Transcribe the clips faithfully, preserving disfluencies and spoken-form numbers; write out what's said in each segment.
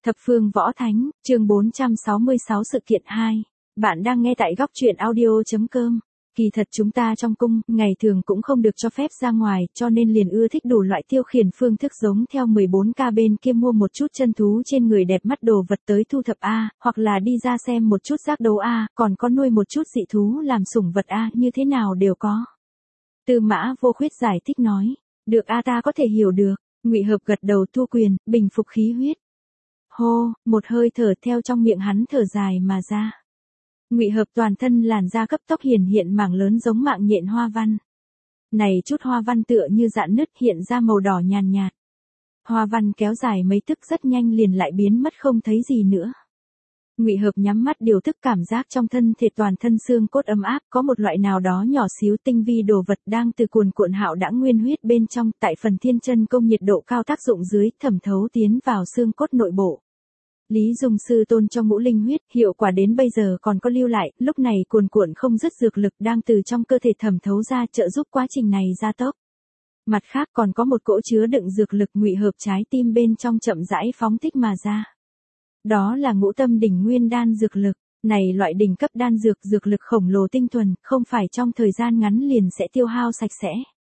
Thập phương võ thánh, chương bốn trăm sáu mươi sáu sự kiện hai. Bạn đang nghe tại góc truyện audio.com. Kỳ thật chúng ta trong cung, ngày thường cũng không được cho phép ra ngoài, cho nên liền ưa thích đủ loại tiêu khiển phương thức giống theo mười bốn ca bên kia mua một chút chân thú trên người đẹp mắt đồ vật tới thu thập A, hoặc là đi ra xem một chút giác đấu A, còn có nuôi một chút dị thú làm sủng vật A, như thế nào đều có. Tư Mã Vô Khuyết giải thích nói, được A ta có thể hiểu được. Ngụy Hợp gật đầu thu quyền, bình phục khí huyết. Hô, một hơi thở theo trong miệng hắn thở dài mà ra. Ngụy Hợp toàn thân làn da cấp tốc hiển hiện mảng lớn giống mạng nhện hoa văn. Này chút hoa văn tựa như rạn nứt hiện ra màu đỏ nhàn nhạt. Hoa văn kéo dài mấy tức rất nhanh liền lại biến mất không thấy gì nữa. Ngụy Hợp nhắm mắt điều tức cảm giác trong thân thể toàn thân xương cốt ấm áp, có một loại nào đó nhỏ xíu tinh vi đồ vật đang từ cuồn cuộn hạo đãng nguyên huyết bên trong, tại phần thiên chân công nhiệt độ cao tác dụng dưới, thẩm thấu tiến vào xương cốt nội bộ. Lý Dung sư tôn cho ngũ linh huyết, hiệu quả đến bây giờ còn có lưu lại, lúc này cuồn cuộn không dứt dược lực đang từ trong cơ thể thẩm thấu ra, trợ giúp quá trình này gia tốc. Mặt khác còn có một cỗ chứa đựng dược lực Ngụy Hợp trái tim bên trong chậm rãi phóng thích mà ra. Đó là ngũ tâm đỉnh nguyên đan dược lực, này loại đỉnh cấp đan dược dược lực khổng lồ tinh thuần, không phải trong thời gian ngắn liền sẽ tiêu hao sạch sẽ.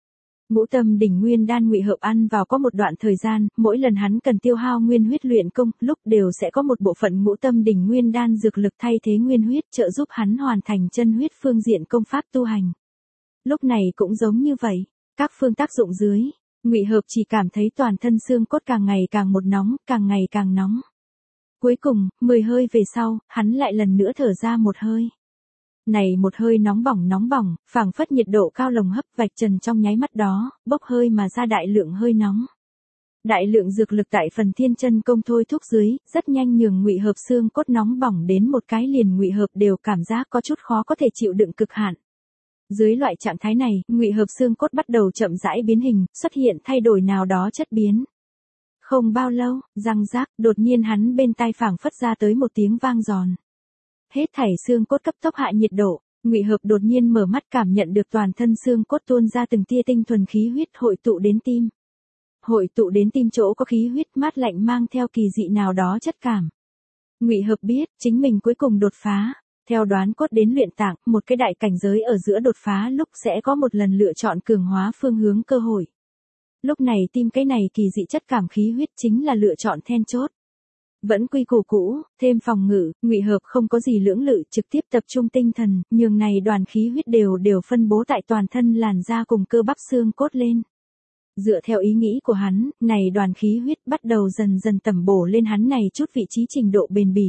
Ngũ tâm đỉnh nguyên đan Ngụy Hợp ăn vào có một đoạn thời gian, mỗi lần hắn cần tiêu hao nguyên huyết luyện công, lúc đều sẽ có một bộ phận ngũ tâm đỉnh nguyên đan dược lực thay thế nguyên huyết trợ giúp hắn hoàn thành chân huyết phương diện công pháp tu hành. Lúc này cũng giống như vậy, các phương tác dụng dưới, Ngụy Hợp chỉ cảm thấy toàn thân xương cốt càng ngày càng một nóng, càng ngày càng nóng. Cuối cùng, mười hơi về sau, hắn lại lần nữa thở ra một hơi. Này một hơi nóng bỏng nóng bỏng, phảng phất nhiệt độ cao lồng hấp vạch trần trong nháy mắt đó, bốc hơi mà ra đại lượng hơi nóng. Đại lượng dược lực tại phần thiên chân công thôi thúc dưới, rất nhanh nhường Ngụy Hợp xương cốt nóng bỏng đến một cái liền Ngụy Hợp đều cảm giác có chút khó có thể chịu đựng cực hạn. Dưới loại trạng thái này, Ngụy Hợp xương cốt bắt đầu chậm rãi biến hình, xuất hiện thay đổi nào đó chất biến. Không bao lâu, răng rác, đột nhiên hắn bên tai phảng phất ra tới một tiếng vang giòn. Hết thảy xương cốt cấp tốc hạ nhiệt độ, Ngụy Hợp đột nhiên mở mắt cảm nhận được toàn thân xương cốt tuôn ra từng tia tinh thuần khí huyết hội tụ đến tim. Hội tụ đến tim chỗ có khí huyết mát lạnh mang theo kỳ dị nào đó chất cảm. Ngụy Hợp biết, chính mình cuối cùng đột phá, theo đoán cốt đến luyện tạng, một cái đại cảnh giới ở giữa đột phá lúc sẽ có một lần lựa chọn cường hóa phương hướng cơ hội. Lúc này tim cái này kỳ dị chất cảm khí huyết chính là lựa chọn then chốt. Vẫn quy củ cũ, thêm phòng ngự, Ngụy Hợp không có gì lưỡng lự, trực tiếp tập trung tinh thần, nhường này đoàn khí huyết đều đều phân bố tại toàn thân làn da cùng cơ bắp xương cốt lên. Dựa theo ý nghĩ của hắn, này đoàn khí huyết bắt đầu dần dần tẩm bổ lên hắn này chút vị trí trình độ bền bỉ.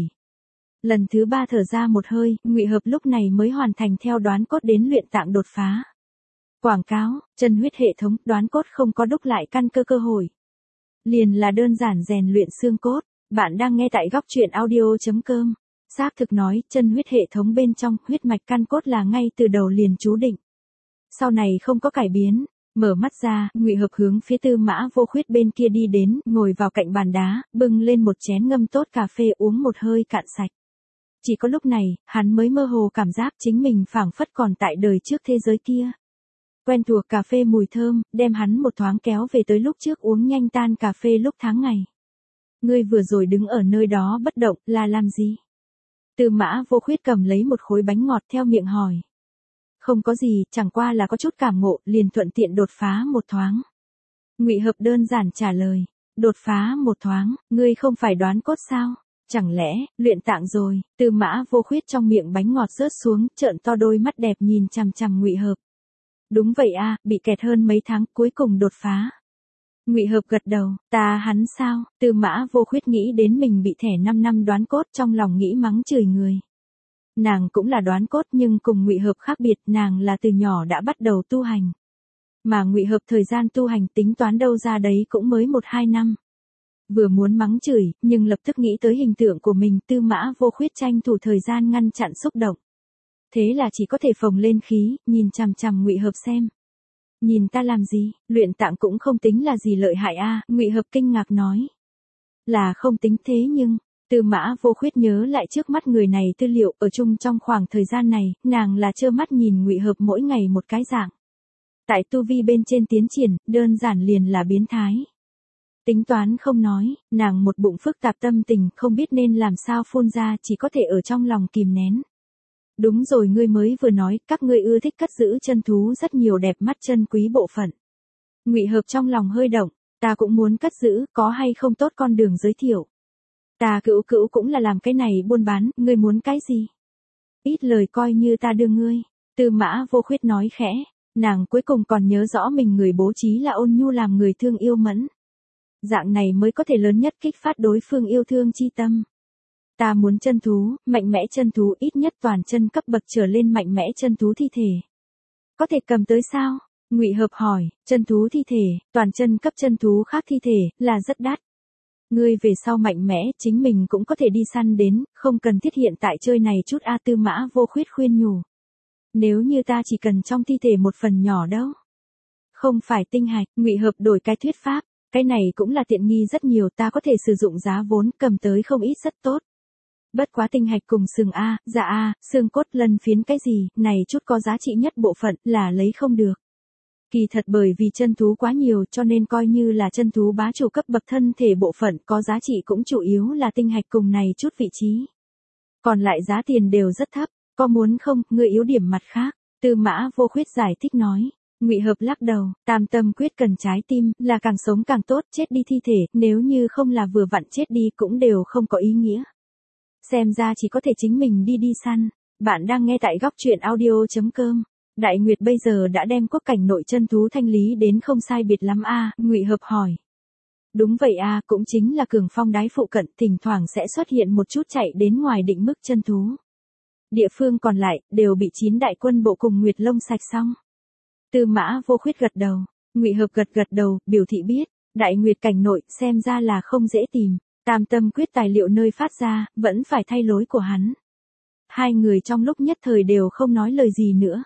Lần thứ ba thở ra một hơi, Ngụy Hợp lúc này mới hoàn thành theo đoán cốt đến luyện tạng đột phá. Quảng cáo, chân huyết hệ thống, đoán cốt không có đúc lại căn cơ cơ hội. Liền là đơn giản rèn luyện xương cốt. Bạn đang nghe tại góc truyện audio.com. Xác thực nói, chân huyết hệ thống bên trong, huyết mạch căn cốt là ngay từ đầu liền chú định. Sau này không có cải biến, mở mắt ra, Ngụy Hợp hướng phía Tư Mã Vô Khuyết bên kia đi đến, ngồi vào cạnh bàn đá, bưng lên một chén ngâm tốt cà phê uống một hơi cạn sạch. Chỉ có lúc này, hắn mới mơ hồ cảm giác chính mình phảng phất còn tại đời trước thế giới kia. Quen thuộc cà phê mùi thơm, đem hắn một thoáng kéo về tới lúc trước uống nhanh tan cà phê lúc tháng ngày. Ngươi vừa rồi đứng ở nơi đó bất động, là làm gì? Tư Mã Vô Khuyết cầm lấy một khối bánh ngọt theo miệng hỏi. Không có gì, chẳng qua là có chút cảm ngộ, liền thuận tiện đột phá một thoáng. Ngụy Hợp đơn giản trả lời. Đột phá một thoáng, ngươi không phải đoán cốt sao? Chẳng lẽ, luyện tạng rồi? Tư Mã Vô Khuyết trong miệng bánh ngọt rớt xuống, trợn to đôi mắt đẹp nhìn chằm chằm Ngụy Hợp. Đúng vậy a, bị kẹt hơn mấy tháng, cuối cùng đột phá. Ngụy Hợp gật đầu, ta hắn sao? Tư Mã Vô Khuyết nghĩ đến mình bị thẻ năm năm đoán cốt, trong lòng nghĩ mắng chửi người. Nàng cũng là đoán cốt nhưng cùng Ngụy Hợp khác biệt, nàng là từ nhỏ đã bắt đầu tu hành. Mà Ngụy Hợp thời gian tu hành tính toán đâu ra đấy cũng mới một hai năm. Vừa muốn mắng chửi, nhưng lập tức nghĩ tới hình tượng của mình, Tư Mã Vô Khuyết tranh thủ thời gian ngăn chặn xúc động. Thế là chỉ có thể phồng lên khí, nhìn chằm chằm Ngụy Hợp xem. Nhìn ta làm gì, luyện tạng cũng không tính là gì lợi hại a, Ngụy Hợp kinh ngạc nói. Là không tính thế nhưng, Tư Mã Vô Khuyết nhớ lại trước mắt người này tư liệu, ở chung trong khoảng thời gian này, nàng là trơ mắt nhìn Ngụy Hợp mỗi ngày một cái dạng. Tại tu vi bên trên tiến triển, đơn giản liền là biến thái. Tính toán không nói, nàng một bụng phức tạp tâm tình không biết nên làm sao phun ra chỉ có thể ở trong lòng kìm nén. Đúng rồi ngươi mới vừa nói, các ngươi ưa thích cất giữ chân thú rất nhiều đẹp mắt chân quý bộ phận. Ngụy Hợp trong lòng hơi động, ta cũng muốn cất giữ, có hay không tốt con đường giới thiệu. Ta cữu cữu cũng là làm cái này buôn bán, ngươi muốn cái gì? Ít lời coi như ta đưa ngươi. Tư Mã Vô Khuyết nói khẽ, nàng cuối cùng còn nhớ rõ mình người bố trí là ôn nhu làm người thương yêu mẫn. Dạng này mới có thể lớn nhất kích phát đối phương yêu thương chi tâm. Ta muốn chân thú, mạnh mẽ chân thú ít nhất toàn chân cấp bậc trở lên mạnh mẽ chân thú thi thể. Có thể cầm tới sao? Ngụy Hợp hỏi, chân thú thi thể, toàn chân cấp chân thú khác thi thể, là rất đắt. Ngươi về sau mạnh mẽ, chính mình cũng có thể đi săn đến, không cần thiết hiện tại chơi này chút A. Tư Mã Vô Khuyết khuyên nhủ. Nếu như ta chỉ cần trong thi thể một phần nhỏ đâu. Không phải tinh hạch, Ngụy Hợp đổi cái thuyết pháp, cái này cũng là tiện nghi rất nhiều, ta có thể sử dụng giá vốn cầm tới không ít rất tốt. Bất quá tinh hạch cùng sừng A, dạ A, xương cốt lân phiến cái gì, này chút có giá trị nhất bộ phận là lấy không được. Kỳ thật bởi vì chân thú quá nhiều cho nên coi như là chân thú bá chủ cấp bậc thân thể bộ phận có giá trị cũng chủ yếu là tinh hạch cùng này chút vị trí. Còn lại giá tiền đều rất thấp, có muốn không, ngươi yếu điểm mặt khác, Tư Mã Vô Khuyết giải thích nói. Ngụy Hợp lắc đầu, tam tâm quyết cần trái tim, là càng sống càng tốt, chết đi thi thể, nếu như không là vừa vặn chết đi cũng đều không có ý nghĩa. Xem ra chỉ có thể chính mình đi đi săn. Bạn đang nghe tại góc truyện audio chấm com. Đại Nguyệt bây giờ đã đem quốc cảnh nội chân thú thanh lý đến không sai biệt lắm a. Ngụy Hợp hỏi. Đúng vậy a, cũng chính là cường phong đái phụ cận, thỉnh thoảng sẽ xuất hiện một chút chạy đến ngoài định mức chân thú. Địa phương còn lại đều bị chín đại quân bộ cùng Nguyệt Long sạch xong. Tư Mã Vô Khuyết gật đầu, Ngụy Hợp gật gật đầu, biểu thị biết, Đại Nguyệt cảnh nội xem ra là không dễ tìm. Tam tâm quyết tài liệu nơi phát ra, vẫn phải thay lối của hắn. Hai người trong lúc nhất thời đều không nói lời gì nữa.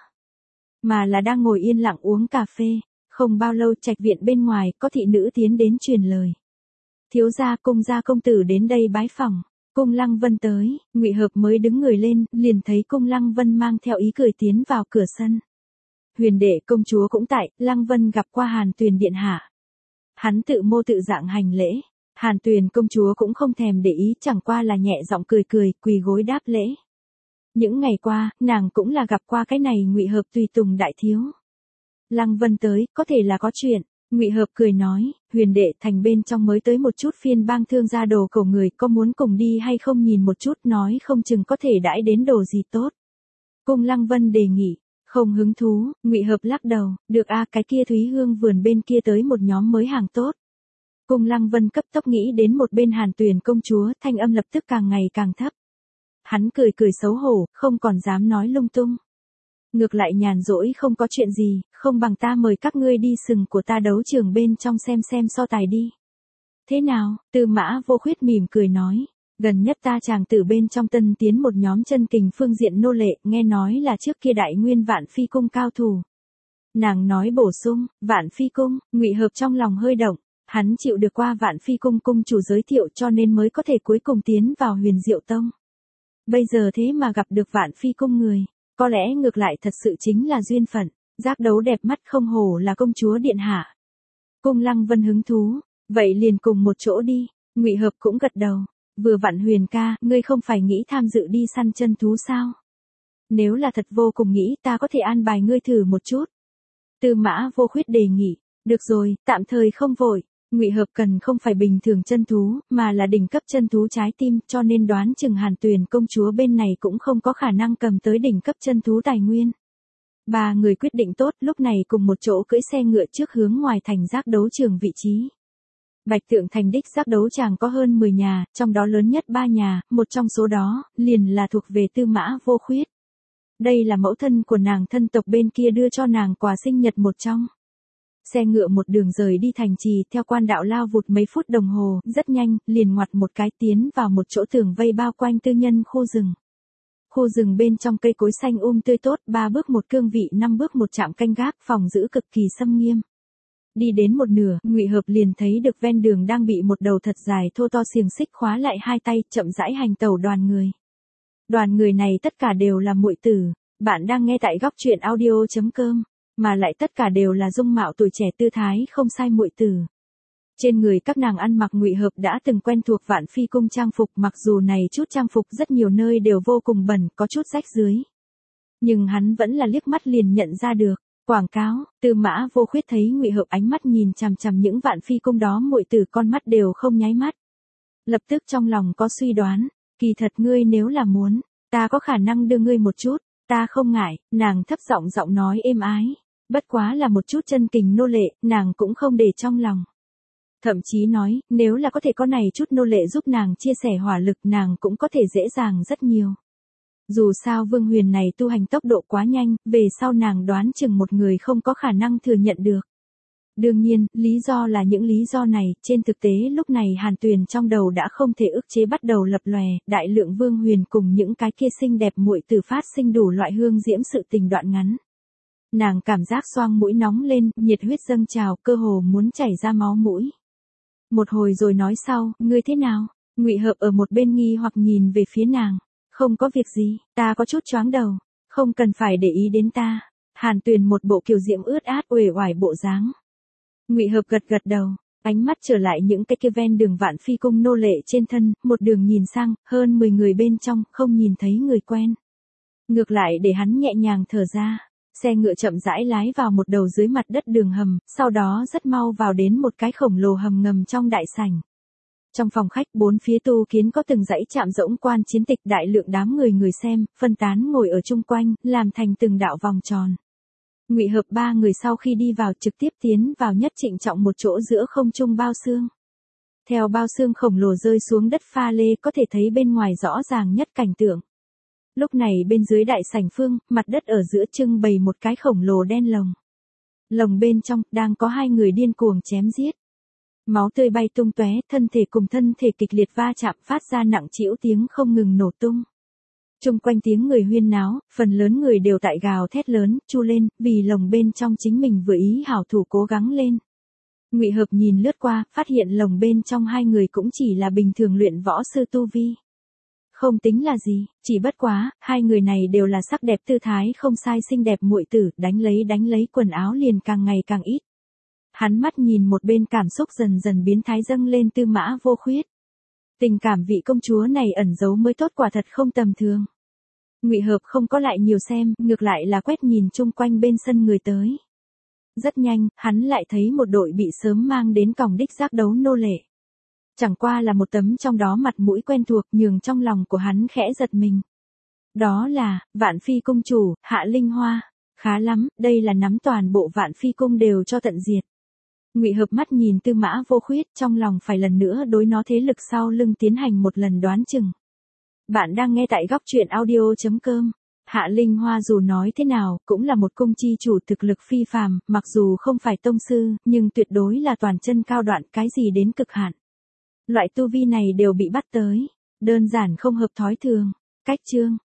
Mà là đang ngồi yên lặng uống cà phê. Không bao lâu trạch viện bên ngoài có thị nữ tiến đến truyền lời. Thiếu gia cung gia công tử đến đây bái phỏng. Cung Lăng Vân tới, Ngụy Hợp mới đứng người lên, liền thấy Cung Lăng Vân mang theo ý cười tiến vào cửa sân. Huyền đệ công chúa cũng tại, Lăng Vân gặp qua Hàn Tuyền điện hạ. Hắn tự mô tự dạng hành lễ. Hàn Tuyền công chúa cũng không thèm để ý, chẳng qua là nhẹ giọng cười cười, quỳ gối đáp lễ. Những ngày qua, nàng cũng là gặp qua cái này Ngụy Hợp tùy tùng đại thiếu. Lăng Vân tới, có thể là có chuyện. Ngụy Hợp cười nói, huyền đệ thành bên trong mới tới một chút phiên bang thương gia đồ cầu người, có muốn cùng đi hay không nhìn một chút, nói không chừng có thể đãi đến đồ gì tốt. Cung Lăng Vân đề nghị, không hứng thú. Ngụy Hợp lắc đầu, được a, cái kia Thúy Hương vườn bên kia tới một nhóm mới hàng tốt. Cung Lăng Vân cấp tốc nghĩ đến một bên Hàn Tuyền công chúa, thanh âm lập tức càng ngày càng thấp. Hắn cười cười xấu hổ, không còn dám nói lung tung. Ngược lại nhàn rỗi không có chuyện gì, không bằng ta mời các ngươi đi sừng của ta đấu trường bên trong xem xem so tài đi. Thế nào? Tư Mã Vô Khuyết mỉm cười nói, gần nhất ta chàng tử bên trong tân tiến một nhóm chân kình phương diện nô lệ, nghe nói là trước kia đại nguyên Vạn Phi cung cao thủ. Nàng nói bổ sung, Vạn Phi cung, Ngụy Hợp trong lòng hơi động. Hắn chịu được qua Vạn Phi cung cung chủ giới thiệu cho nên mới có thể cuối cùng tiến vào Huyền Diệu Tông. Bây giờ thế mà gặp được Vạn Phi cung người, có lẽ ngược lại thật sự chính là duyên phận, giác đấu đẹp mắt không hổ là công chúa điện hạ. Cung Lăng Vân hứng thú, vậy liền cùng một chỗ đi. Ngụy Hợp cũng gật đầu, vừa vặn Huyền ca, ngươi không phải nghĩ tham dự đi săn chân thú sao? Nếu là thật vô cùng nghĩ, ta có thể an bài ngươi thử một chút. Tư Mã Vô Khuyết đề nghị, được rồi, tạm thời không vội. Ngụy Hợp cần không phải bình thường chân thú, mà là đỉnh cấp chân thú trái tim, cho nên đoán chừng Hàn Tuyền công chúa bên này cũng không có khả năng cầm tới đỉnh cấp chân thú tài nguyên. Ba người quyết định tốt, lúc này cùng một chỗ cưỡi xe ngựa trước hướng ngoài thành giác đấu trường vị trí. Bạch Tượng thành đích giác đấu tràng có hơn mười nhà, trong đó lớn nhất ba nhà, một trong số đó, liền là thuộc về Tư Mã Vô Khuyết. Đây là mẫu thân của nàng thân tộc bên kia đưa cho nàng quà sinh nhật một trong. Xe ngựa một đường rời đi thành trì theo quan đạo lao vụt mấy phút đồng hồ, rất nhanh, liền ngoặt một cái tiến vào một chỗ tường vây bao quanh tư nhân khu rừng. Khu rừng bên trong cây cối xanh um tươi tốt, ba bước một cương vị, năm bước một trạm canh gác, phòng giữ cực kỳ xâm nghiêm. Đi đến một nửa, Ngụy Hợp liền thấy được ven đường đang bị một đầu thật dài thô to xiềng xích khóa lại hai tay, chậm rãi hành tẩu đoàn người. Đoàn người này tất cả đều là muội tử, bạn đang nghe tại góc truyện audio chấm com. Mà lại tất cả đều là dung mạo tuổi trẻ tư thái không sai muội tử. Trên người các nàng ăn mặc Ngụy Hợp đã từng quen thuộc Vạn Phi cung trang phục, mặc dù này chút trang phục rất nhiều nơi đều vô cùng bẩn, có chút rách rưới. Nhưng hắn vẫn là liếc mắt liền nhận ra được. Quảng cáo, Tư Mã Vô Khuyết thấy Ngụy Hợp ánh mắt nhìn chằm chằm những Vạn Phi cung đó, muội tử con mắt đều không nháy mắt. Lập tức trong lòng có suy đoán, kỳ thật ngươi nếu là muốn, ta có khả năng đưa ngươi một chút, ta không ngại, nàng thấp giọng giọng nói êm ái. Bất quá là một chút chân kình nô lệ, nàng cũng không để trong lòng. Thậm chí nói, nếu là có thể có này chút nô lệ giúp nàng chia sẻ hỏa lực, nàng cũng có thể dễ dàng rất nhiều. Dù sao Vương Huyền này tu hành tốc độ quá nhanh, về sau nàng đoán chừng một người không có khả năng thừa nhận được. Đương nhiên, lý do là những lý do này, trên thực tế lúc này Hàn Tuyền trong đầu đã không thể ức chế bắt đầu lập lòe, đại lượng Vương Huyền cùng những cái kia xinh đẹp muội tử phát sinh đủ loại hương diễm sự tình đoạn ngắn. Nàng cảm giác xoang mũi nóng lên, nhiệt huyết dâng trào, cơ hồ muốn chảy ra máu mũi. Một hồi rồi nói sau, ngươi thế nào? Ngụy Hợp ở một bên nghi hoặc nhìn về phía nàng. Không có việc gì, ta có chút choáng đầu, không cần phải để ý đến ta. Hàn Tuyền một bộ kiều diễm ướt át uể oải bộ dáng. Ngụy Hợp gật gật đầu, ánh mắt trở lại những cái kia ven đường Vạn Phi cung nô lệ trên thân, một đường nhìn sang, hơn mười người bên trong, không nhìn thấy người quen. Ngược lại để hắn nhẹ nhàng thở ra. Xe ngựa chậm rãi lái vào một đầu dưới mặt đất đường hầm, sau đó rất mau vào đến một cái khổng lồ hầm ngầm trong đại sảnh. Trong phòng khách bốn phía tu kiến có từng dãy chạm rỗng quan chiến tịch, đại lượng đám người người xem, phân tán ngồi ở chung quanh, làm thành từng đạo vòng tròn. Ngụy Hợp ba người sau khi đi vào trực tiếp tiến vào nhất trịnh trọng một chỗ giữa không trung bao xương. Theo bao xương khổng lồ rơi xuống đất pha lê có thể thấy bên ngoài rõ ràng nhất cảnh tượng. Lúc này bên dưới đại sảnh phương, mặt đất ở giữa trưng bày một cái khổng lồ đen lồng. Lồng bên trong, đang có hai người điên cuồng chém giết. Máu tươi bay tung tóe, thân thể cùng thân thể kịch liệt va chạm phát ra nặng trĩu tiếng không ngừng nổ tung. Chung quanh tiếng người huyên náo, phần lớn người đều tại gào thét lớn, chu lên, vì lồng bên trong chính mình vừa ý hảo thủ cố gắng lên. Ngụy Hợp nhìn lướt qua, phát hiện lồng bên trong hai người cũng chỉ là bình thường luyện võ sư tu vi. Không tính là gì, chỉ bất quá, hai người này đều là sắc đẹp tư thái không sai xinh đẹp muội tử, đánh lấy đánh lấy quần áo liền càng ngày càng ít. Hắn mắt nhìn một bên cảm xúc dần dần biến thái dâng lên Tư Mã Vô Khuyết. Tình cảm vị công chúa này ẩn giấu mới tốt, quả thật không tầm thường. Ngụy Hợp không có lại nhiều xem, ngược lại là quét nhìn chung quanh bên sân người tới. Rất nhanh, hắn lại thấy một đội bị sớm mang đến còng đích giác đấu nô lệ. Chẳng qua là một tấm trong đó mặt mũi quen thuộc, nhường trong lòng của hắn khẽ giật mình. Đó là, Vạn Phi cung chủ, Hạ Linh Hoa. Khá lắm, đây là nắm toàn bộ Vạn Phi cung đều cho tận diệt. Ngụy Hợp mắt nhìn Tư Mã Vô Khuyết, trong lòng phải lần nữa đối nó thế lực sau lưng tiến hành một lần đoán chừng. Bạn đang nghe tại góc truyện audio chấm com. Hạ Linh Hoa dù nói thế nào, cũng là một cung chi chủ thực lực phi phàm, mặc dù không phải tông sư, nhưng tuyệt đối là toàn chân cao đoạn, cái gì đến cực hạn. Loại tu vi này đều bị bắt tới, đơn giản không hợp thói thường. Cách chương